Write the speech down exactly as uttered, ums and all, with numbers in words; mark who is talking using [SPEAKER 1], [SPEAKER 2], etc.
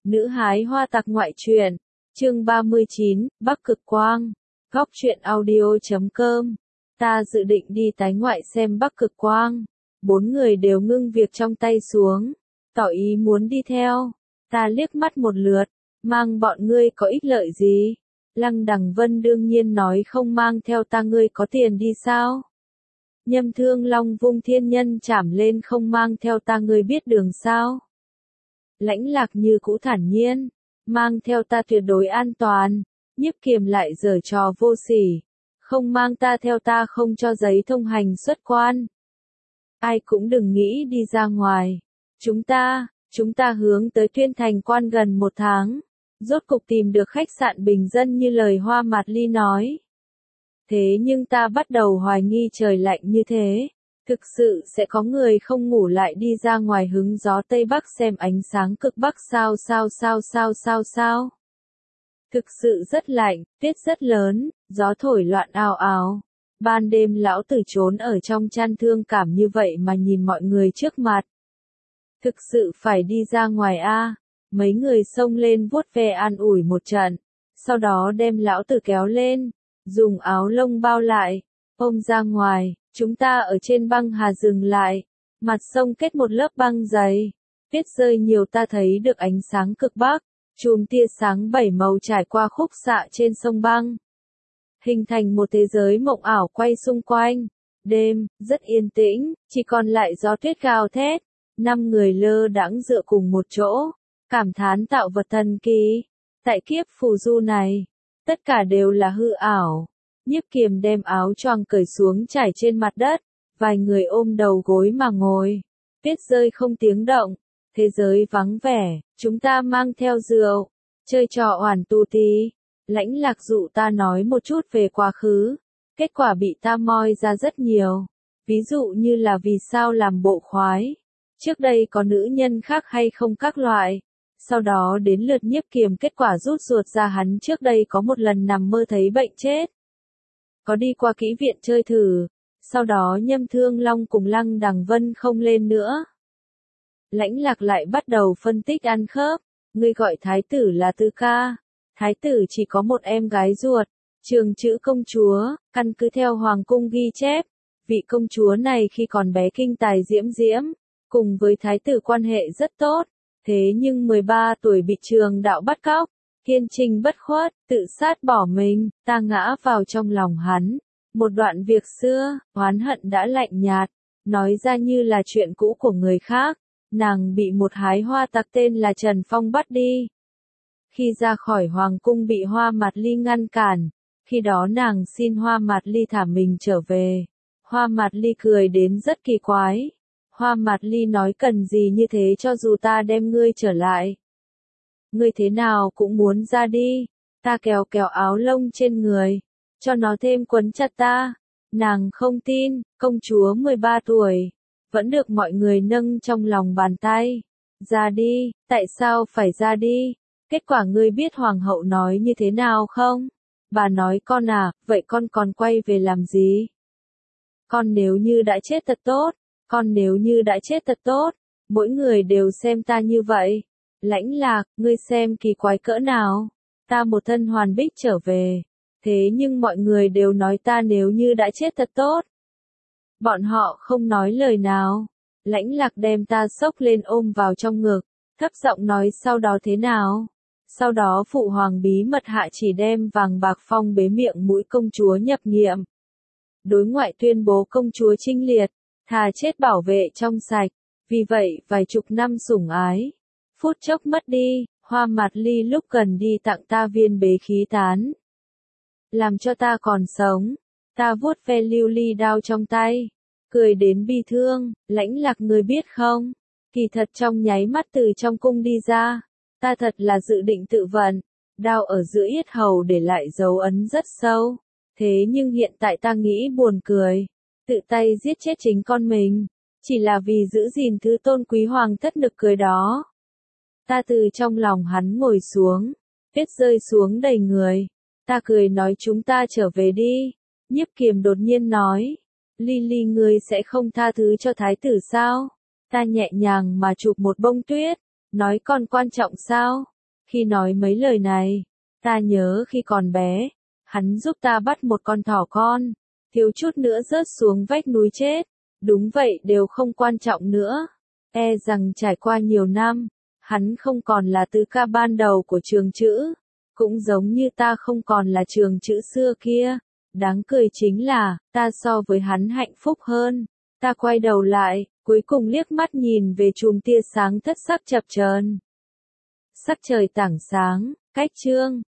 [SPEAKER 1] Nữ hái hoa tặc ngoại truyện, chương ba mươi chín, Bắc Cực Quang, góc truyện audio chấm com. Ta dự định đi tái ngoại xem Bắc Cực Quang. Bốn người đều ngưng việc trong tay xuống, tỏ ý muốn đi theo. Ta liếc mắt một lượt, mang bọn ngươi có ích lợi gì? Lăng Đằng Vân đương nhiên nói không mang theo ta, ngươi có tiền đi sao? Nhâm Thương Long vung thiên nhân chảm lên, không mang theo ta ngươi biết đường sao? Lãnh Lạc như cũ thản nhiên, mang theo ta tuyệt đối an toàn. Nhiếp Kiềm lại giở trò vô sỉ, không mang ta theo ta không cho giấy thông hành xuất quan. Ai cũng đừng nghĩ đi ra ngoài. Chúng ta, chúng ta hướng tới Tuyên Thành quan gần một tháng, rốt cục tìm được khách sạn bình dân như lời Hoa Mạt Ly nói. Thế nhưng ta bắt đầu hoài nghi trời lạnh như thế, thực sự sẽ có người không ngủ lại đi ra ngoài hứng gió Tây Bắc xem ánh sáng cực Bắc sao sao sao sao sao sao. Thực sự rất lạnh, tuyết rất lớn, gió thổi loạn ào ào. Ban đêm lão tử trốn ở trong chăn thương cảm như vậy mà nhìn mọi người trước mặt. Thực sự phải đi ra ngoài a. Mấy người xông lên vuốt ve an ủi một trận, sau đó đem lão tử kéo lên, dùng áo lông bao lại, ôm ra ngoài. Chúng ta ở trên băng hà dừng lại, mặt sông kết một lớp băng dày, tuyết rơi nhiều, ta thấy được ánh sáng cực Bắc, chùm tia sáng bảy màu trải qua khúc xạ trên sông băng, hình thành một thế giới mộng ảo quay xung quanh. Đêm rất yên tĩnh, chỉ còn lại gió tuyết gào thét. Năm người lơ đãng dựa cùng một chỗ, cảm thán tạo vật thần kỳ. Tại kiếp phù du này, tất cả đều là hư ảo. Nhiếp Kiềm đem áo choàng cởi xuống trải trên mặt đất, vài người ôm đầu gối mà ngồi. Tuyết rơi không tiếng động, thế giới vắng vẻ. Chúng ta mang theo rượu, chơi trò oản tu tí. Lãnh Lạc dụ ta nói một chút về quá khứ, kết quả bị ta moi ra rất nhiều. Ví dụ như là vì sao làm bộ khoái, trước đây có nữ nhân khác hay không các loại. Sau đó đến lượt Nhiếp Kiềm, kết quả rút ruột ra hắn trước đây có một lần nằm mơ thấy bệnh chết. Có đi qua kỹ viện chơi thử, sau đó Nhâm Thương Long cùng Lăng Đằng Vân không lên nữa. Lãnh Lạc lại bắt đầu phân tích ăn khớp. Ngươi gọi thái tử là Tư Ca. Thái tử chỉ có một em gái ruột, trường chữ công chúa. Căn cứ theo hoàng cung ghi chép, vị công chúa này khi còn bé kinh tài diễm diễm, cùng với thái tử quan hệ rất tốt. Thế nhưng mười ba tuổi bị trường đạo bắt cóc, kiên trinh bất khuất, tự sát bỏ mình. Ta ngã vào trong lòng hắn. Một đoạn việc xưa, oán hận đã lạnh nhạt, nói ra như là chuyện cũ của người khác. Nàng bị một hái hoa tặc tên là Trần Phong bắt đi. Khi ra khỏi hoàng cung bị Hoa Mạt Ly ngăn cản, khi đó nàng xin Hoa Mạt Ly thả mình trở về. Hoa Mạt Ly cười đến rất kỳ quái. Hoa Mạt Ly nói cần gì như thế cho dù ta đem ngươi trở lại. Ngươi thế nào cũng muốn ra đi. Ta kéo kéo áo lông trên người, cho nó thêm quấn chặt ta. Nàng không tin, công chúa mười ba tuổi, vẫn được mọi người nâng trong lòng bàn tay. Ra đi, tại sao phải ra đi? Kết quả ngươi biết hoàng hậu nói như thế nào không? Bà nói con à, vậy con còn quay về làm gì? Con nếu như đã chết thật tốt, con nếu như đã chết thật tốt, mỗi người đều xem ta như vậy. Lãnh Lạc, ngươi xem kỳ quái cỡ nào? Ta một thân hoàn bích trở về, thế nhưng mọi người đều nói ta nếu như đã chết thật tốt. Bọn họ không nói lời nào. Lãnh Lạc đem ta xốc lên ôm vào trong ngực, thấp giọng nói sau đó thế nào? Sau đó phụ hoàng bí mật hạ chỉ đem vàng bạc phong bế miệng mũi công chúa nhập nghiệm. Đối ngoại tuyên bố công chúa trinh liệt, thà chết bảo vệ trong sạch. Vì vậy vài chục năm sủng ái, phút chốc mất đi. Hoa Mạt Ly lúc gần đi tặng ta viên bế khí tán, làm cho ta còn sống. Ta vuốt ve lưu ly đao trong tay, cười đến bi thương. Lãnh Lạc, người biết không, kỳ thật trong nháy mắt từ trong cung đi ra, ta thật là dự định tự vận. Đao ở giữa yết hầu để lại dấu ấn rất sâu. Thế nhưng hiện tại ta nghĩ buồn cười, tự tay giết chết chính con mình, chỉ là vì giữ gìn thứ tôn quý hoàng thất nực cười đó. Ta từ trong lòng hắn ngồi xuống, tuyết rơi xuống đầy người. Ta cười nói chúng ta trở về đi. Nhiếp Kiềm đột nhiên nói, Ly Ly ngươi sẽ không tha thứ cho thái tử sao? Ta nhẹ nhàng mà chụp một bông tuyết, nói còn quan trọng sao? Khi nói mấy lời này, ta nhớ khi còn bé, hắn giúp ta bắt một con thỏ con, thiếu chút nữa rớt xuống vách núi chết. Đúng vậy, đều không quan trọng nữa. E rằng trải qua nhiều năm, hắn không còn là tứ ca ban đầu của trường chữ, cũng giống như ta không còn là trường chữ xưa kia. Đáng cười chính là, ta so với hắn hạnh phúc hơn. Ta quay đầu lại, cuối cùng liếc mắt nhìn về chùm tia sáng thất sắc chập chờn. Sắc trời tảng sáng, cách chương